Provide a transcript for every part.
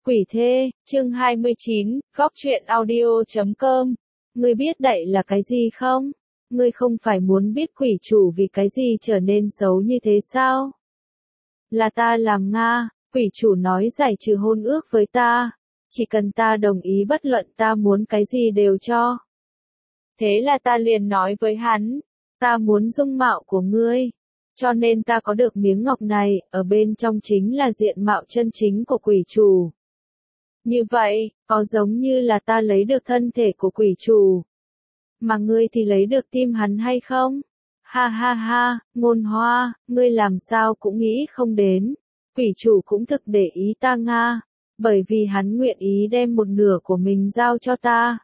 Quỷ thê, chương 29, góc truyện audio.com. Ngươi biết đậy là cái gì không? Ngươi không phải muốn biết quỷ chủ vì cái gì trở nên xấu như thế sao? Là ta làm Nga, quỷ chủ nói giải trừ hôn ước với ta. Chỉ cần ta đồng ý bất luận ta muốn cái gì đều cho. Thế là ta liền nói với hắn, ta muốn dung mạo của ngươi. Cho nên ta có được miếng ngọc này, ở bên trong chính là diện mạo chân chính của quỷ chủ. Như vậy, có giống như là ta lấy được thân thể của quỷ chủ. Mà ngươi thì lấy được tim hắn hay không? Ha ha ha, Ngôn Hoa, ngươi làm sao cũng nghĩ không đến. Quỷ chủ cũng thực để ý ta Nga, bởi vì hắn nguyện ý đem một nửa của mình giao cho ta.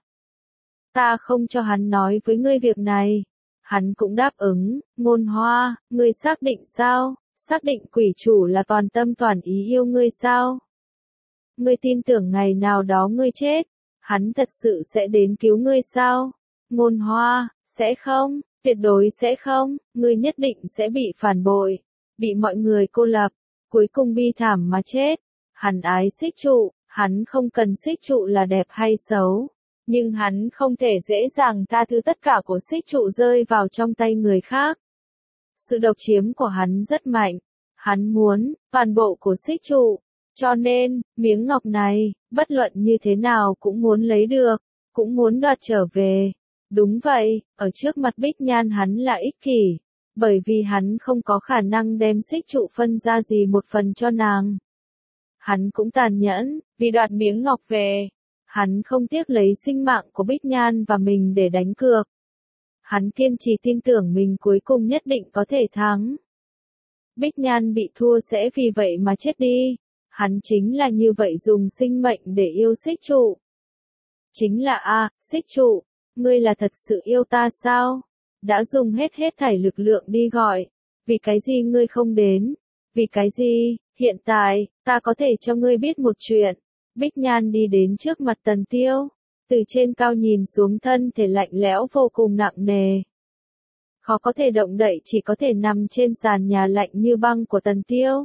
Ta không cho hắn nói với ngươi việc này. Hắn cũng đáp ứng, Ngôn Hoa, ngươi xác định sao? Xác định quỷ chủ là toàn tâm toàn ý yêu ngươi sao? Ngươi tin tưởng ngày nào đó ngươi chết, hắn thật sự sẽ đến cứu ngươi sao? Ngôn Hoa, sẽ không, tuyệt đối sẽ không, ngươi nhất định sẽ bị phản bội, bị mọi người cô lập, cuối cùng bi thảm mà chết. Hắn ái Xích Trụ, hắn không cần Xích Trụ là đẹp hay xấu, nhưng hắn không thể dễ dàng tha thứ tất cả của Xích Trụ rơi vào trong tay người khác. Sự độc chiếm của hắn rất mạnh, hắn muốn toàn bộ của Xích Trụ. Cho nên, miếng ngọc này, bất luận như thế nào cũng muốn lấy được, cũng muốn đoạt trở về. Đúng vậy, ở trước mặt Bích Nhan hắn là ích kỷ, bởi vì hắn không có khả năng đem Xích Trụ phân ra gì một phần cho nàng. Hắn cũng tàn nhẫn, vì đoạt miếng ngọc về. Hắn không tiếc lấy sinh mạng của Bích Nhan và mình để đánh cược. Hắn kiên trì tin tưởng mình cuối cùng nhất định có thể thắng. Bích Nhan bị thua sẽ vì vậy mà chết đi. Hắn chính là như vậy dùng sinh mệnh để yêu Xích Trụ. Chính là Xích Trụ, ngươi là thật sự yêu ta sao? Đã dùng hết thảy lực lượng đi gọi. Vì cái gì ngươi không đến? Vì cái gì? Hiện tại, ta có thể cho ngươi biết một chuyện. Bích Nhan đi đến trước mặt Tần Tiêu. Từ trên cao nhìn xuống thân thể lạnh lẽo vô cùng nặng nề. Khó có thể động đậy chỉ có thể nằm trên sàn nhà lạnh như băng của Tần Tiêu.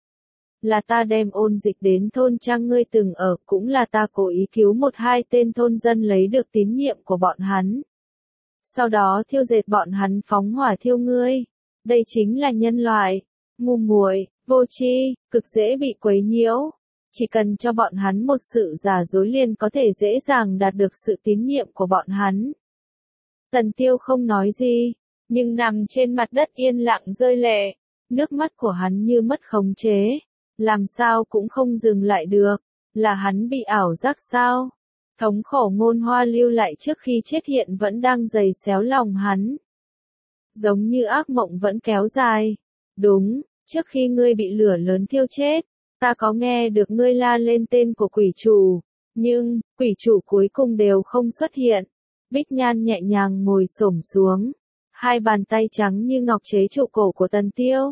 Là ta đem ôn dịch đến thôn trang ngươi từng ở, cũng là ta cố ý cứu một hai tên thôn dân lấy được tín nhiệm của bọn hắn. Sau đó thiêu dệt bọn hắn phóng hỏa thiêu ngươi. Đây chính là nhân loại, ngu muội, vô tri, cực dễ bị quấy nhiễu. Chỉ cần cho bọn hắn một sự giả dối liền có thể dễ dàng đạt được sự tín nhiệm của bọn hắn. Tần Tiêu không nói gì, nhưng nằm trên mặt đất yên lặng rơi lệ. Nước mắt của hắn như mất khống chế. Làm sao cũng không dừng lại được, là hắn bị ảo giác sao? Thống khổ Ngôn Hoa lưu lại trước khi chết hiện vẫn đang giày xéo lòng hắn. Giống như ác mộng vẫn kéo dài. Đúng, trước khi ngươi bị lửa lớn thiêu chết, ta có nghe được ngươi la lên tên của quỷ chủ, nhưng, quỷ chủ cuối cùng đều không xuất hiện. Bích Nhan nhẹ nhàng ngồi xổm xuống, hai bàn tay trắng như ngọc chế trụ cổ của Tần Tiêu.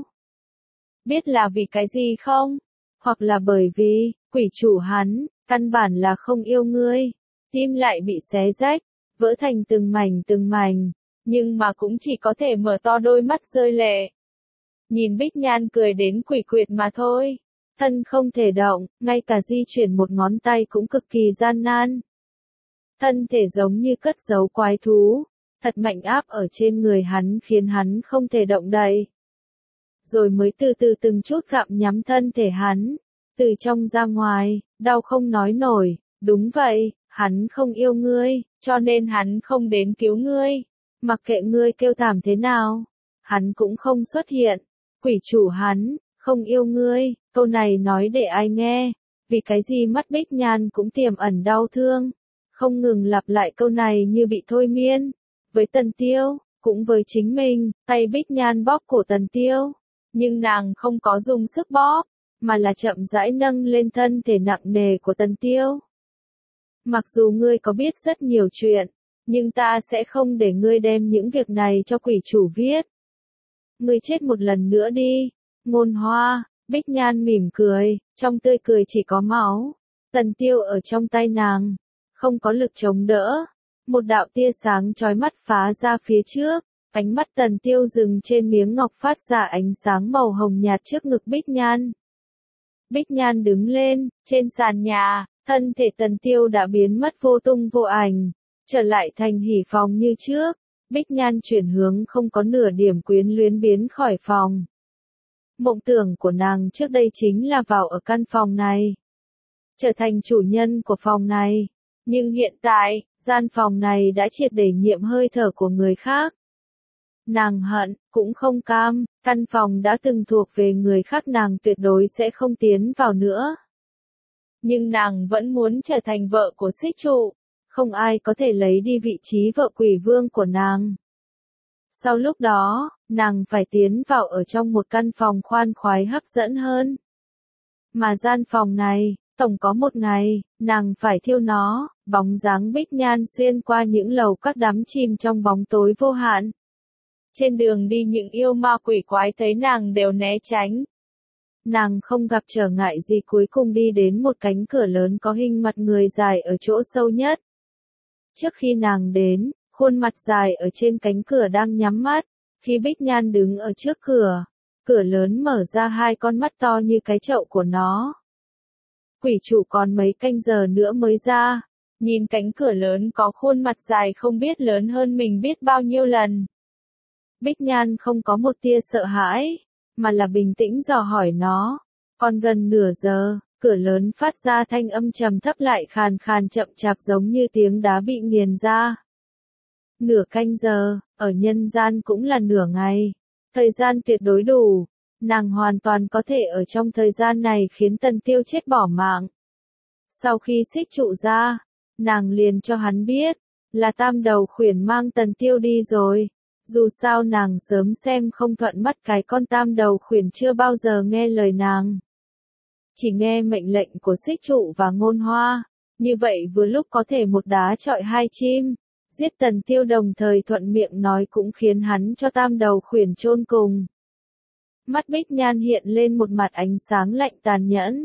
Biết là vì cái gì không? Hoặc là bởi vì, quỷ chủ hắn, căn bản là không yêu ngươi. Tim lại bị xé rách, vỡ thành từng mảnh, nhưng mà cũng chỉ có thể mở to đôi mắt rơi lệ. Nhìn Bích Nhan cười đến quỷ quyệt mà thôi. Thân không thể động, ngay cả di chuyển một ngón tay cũng cực kỳ gian nan. Thân thể giống như cất giấu quái thú, thật mạnh áp ở trên người hắn khiến hắn không thể động đậy. Rồi mới từ từ từng chút gặm nhắm thân thể hắn, từ trong ra ngoài, đau không nói nổi. Đúng vậy, hắn không yêu ngươi, cho nên hắn không đến cứu ngươi. Mặc kệ ngươi kêu thảm thế nào, hắn cũng không xuất hiện. Quỷ chủ hắn, không yêu ngươi, câu này nói để ai nghe, vì cái gì mắt Bích Nhan cũng tiềm ẩn đau thương. Không ngừng lặp lại câu này như bị thôi miên. Với Tần Tiêu, cũng với chính mình, tay Bích Nhan bóp cổ Tần Tiêu. Nhưng nàng không có dùng sức bóp, mà là chậm rãi nâng lên thân thể nặng nề của Tần Tiêu. Mặc dù ngươi có biết rất nhiều chuyện, nhưng ta sẽ không để ngươi đem những việc này cho quỷ chủ viết. Ngươi chết một lần nữa đi, Ngôn Hoa. Bích Nhan mỉm cười, trong tươi cười chỉ có máu. Tần Tiêu ở trong tay nàng, không có lực chống đỡ. Một đạo tia sáng chói mắt phá ra phía trước. Ánh mắt Tần Tiêu dừng trên miếng ngọc phát ra ánh sáng màu hồng nhạt trước ngực Bích Nhan. Bích Nhan đứng lên, trên sàn nhà, thân thể Tần Tiêu đã biến mất vô tung vô ảnh, trở lại thành hỉ phòng như trước. Bích Nhan chuyển hướng không có nửa điểm quyến luyến biến khỏi phòng. Mộng tưởng của nàng trước đây chính là vào ở căn phòng này, trở thành chủ nhân của phòng này. Nhưng hiện tại, gian phòng này đã triệt để nhiễm hơi thở của người khác. Nàng hận, cũng không cam, căn phòng đã từng thuộc về người khác nàng tuyệt đối sẽ không tiến vào nữa. Nhưng nàng vẫn muốn trở thành vợ của Xích Trụ, không ai có thể lấy đi vị trí vợ quỷ vương của nàng. Sau lúc đó, nàng phải tiến vào ở trong một căn phòng khoan khoái hấp dẫn hơn. Mà gian phòng này, tổng có một ngày, nàng phải thiêu nó. Bóng dáng Bích Nhan xuyên qua những lầu các đắm chìm trong bóng tối vô hạn. Trên đường đi những yêu ma quỷ quái thấy nàng đều né tránh. Nàng không gặp trở ngại gì, cuối cùng đi đến một cánh cửa lớn có hình mặt người dài ở chỗ sâu nhất. Trước khi nàng đến, khuôn mặt dài ở trên cánh cửa đang nhắm mắt. Khi Bích Nhan đứng ở trước cửa, cửa lớn mở ra hai con mắt to như cái chậu của nó. Quỷ trụ còn mấy canh giờ nữa mới ra. Nhìn cánh cửa lớn có khuôn mặt dài không biết lớn hơn mình biết bao nhiêu lần. Bích Nhan không có một tia sợ hãi, mà là bình tĩnh dò hỏi nó. Còn gần nửa giờ, cửa lớn phát ra thanh âm trầm thấp lại khàn khàn chậm chạp giống như tiếng đá bị nghiền ra. Nửa canh giờ, ở nhân gian cũng là nửa ngày. Thời gian tuyệt đối đủ. Nàng hoàn toàn có thể ở trong thời gian này khiến Tần Tiêu chết bỏ mạng. Sau khi Xích Trụ ra, nàng liền cho hắn biết, là Tam Đầu Khuyển mang Tần Tiêu đi rồi. Dù sao nàng sớm xem không thuận mắt cái con Tam Đầu Khuyển chưa bao giờ nghe lời nàng. Chỉ nghe mệnh lệnh của Xích Trụ và Ngôn Hoa, như vậy vừa lúc có thể một đá chọi hai chim. Giết Tần Tiêu đồng thời thuận miệng nói cũng khiến hắn cho Tam Đầu Khuyển chôn cùng. Mắt Bích Nhan hiện lên một mặt ánh sáng lạnh tàn nhẫn.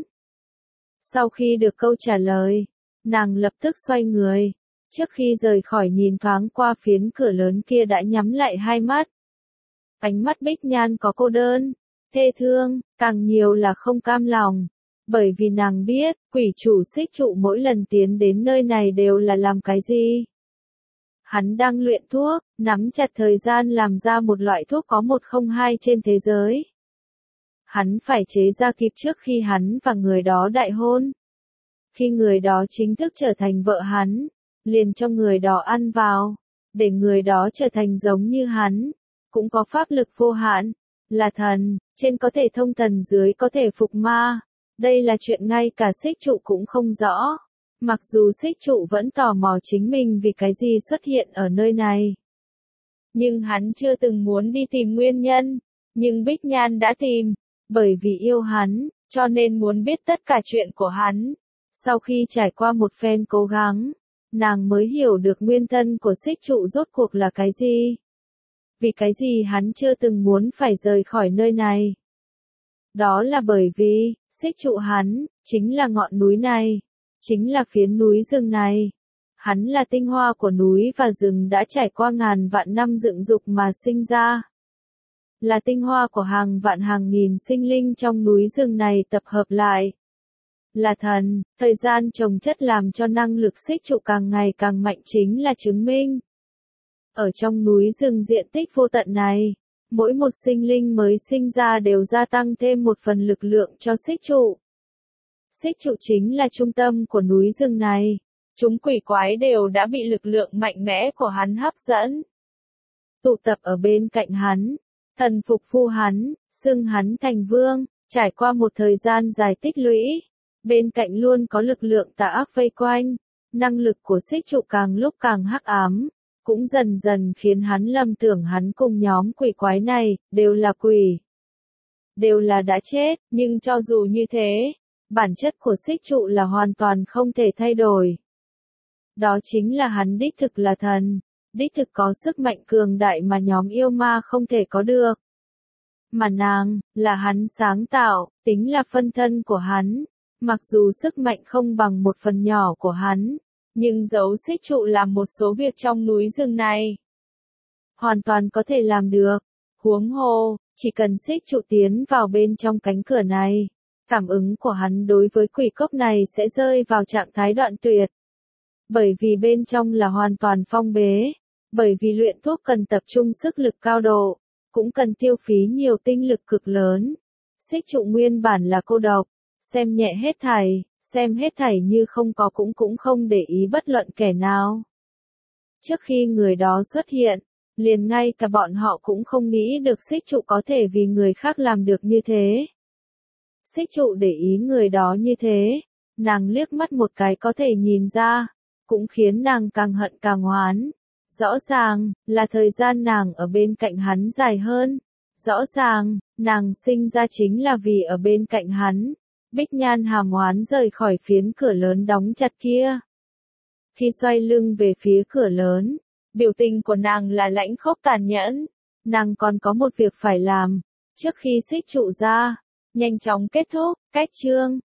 Sau khi được câu trả lời, nàng lập tức xoay người. Trước khi rời khỏi nhìn thoáng qua phiến cửa lớn kia đã nhắm lại hai mắt. Ánh mắt Bích Nhan có cô đơn, thê thương, càng nhiều là không cam lòng. Bởi vì nàng biết, quỷ chủ Xích Trụ mỗi lần tiến đến nơi này đều là làm cái gì. Hắn đang luyện thuốc, nắm chặt thời gian làm ra một loại thuốc có 102 trên thế giới. Hắn phải chế ra kịp trước khi hắn và người đó đại hôn. Khi người đó chính thức trở thành vợ hắn, liền cho người đó ăn vào, để người đó trở thành giống như hắn, cũng có pháp lực vô hạn, là thần, trên có thể thông thần dưới có thể phục ma. Đây là chuyện ngay cả Xích Trụ cũng không rõ. Mặc dù Xích Trụ vẫn tò mò chính mình vì cái gì xuất hiện ở nơi này. Nhưng hắn chưa từng muốn đi tìm nguyên nhân, nhưng Bích Nhan đã tìm, bởi vì yêu hắn, cho nên muốn biết tất cả chuyện của hắn. Sau khi trải qua một phen cố gắng, nàng mới hiểu được nguyên thân của Xích Trụ rốt cuộc là cái gì. Vì cái gì hắn chưa từng muốn phải rời khỏi nơi này. Đó là bởi vì, Xích Trụ hắn, chính là ngọn núi này, chính là phiến núi rừng này. Hắn là tinh hoa của núi và rừng đã trải qua ngàn vạn năm dựng dục mà sinh ra. Là tinh hoa của hàng vạn hàng nghìn sinh linh trong núi rừng này tập hợp lại. Là thần, thời gian trồng chất làm cho năng lực Xích Trụ càng ngày càng mạnh chính là chứng minh. Ở trong núi rừng diện tích vô tận này, mỗi một sinh linh mới sinh ra đều gia tăng thêm một phần lực lượng cho Xích Trụ. Xích Trụ chính là trung tâm của núi rừng này. Chúng quỷ quái đều đã bị lực lượng mạnh mẽ của hắn hấp dẫn. Tụ tập ở bên cạnh hắn, thần phục phu hắn, xưng hắn thành vương, trải qua một thời gian dài tích lũy. Bên cạnh luôn có lực lượng tà ác vây quanh, năng lực của Xích Trụ càng lúc càng hắc ám, cũng dần dần khiến hắn lầm tưởng hắn cùng nhóm quỷ quái này, đều là quỷ. Đều là đã chết, nhưng cho dù như thế, bản chất của Xích Trụ là hoàn toàn không thể thay đổi. Đó chính là hắn đích thực là thần, đích thực có sức mạnh cường đại mà nhóm yêu ma không thể có được. Mà nàng, là hắn sáng tạo, tính là phân thân của hắn. Mặc dù sức mạnh không bằng một phần nhỏ của hắn, nhưng giấu Xích Trụ làm một số việc trong núi rừng này. Hoàn toàn có thể làm được. Huống hồ, chỉ cần Xích Trụ tiến vào bên trong cánh cửa này, cảm ứng của hắn đối với quỷ cốc này sẽ rơi vào trạng thái đoạn tuyệt. Bởi vì bên trong là hoàn toàn phong bế, bởi vì luyện thuốc cần tập trung sức lực cao độ, cũng cần tiêu phí nhiều tinh lực cực lớn. Xích trụ nguyên bản là cô độc, xem nhẹ hết thảy, xem hết thảy như không có cũng không để ý bất luận kẻ nào. Trước khi người đó xuất hiện, liền ngay cả bọn họ cũng không nghĩ được xích trụ có thể vì người khác làm được như thế. Xích trụ để ý người đó như thế, nàng liếc mắt một cái có thể nhìn ra, cũng khiến nàng càng hận càng oán. Rõ ràng, là thời gian nàng ở bên cạnh hắn dài hơn. Rõ ràng, nàng sinh ra chính là vì ở bên cạnh hắn. Bích Nhan hàm oán rời khỏi phiến cửa lớn đóng chặt kia. Khi xoay lưng về phía cửa lớn, biểu tình của nàng là lãnh khốc tàn nhẫn. Nàng còn có một việc phải làm, trước khi xích trụ ra, nhanh chóng kết thúc, cách chương.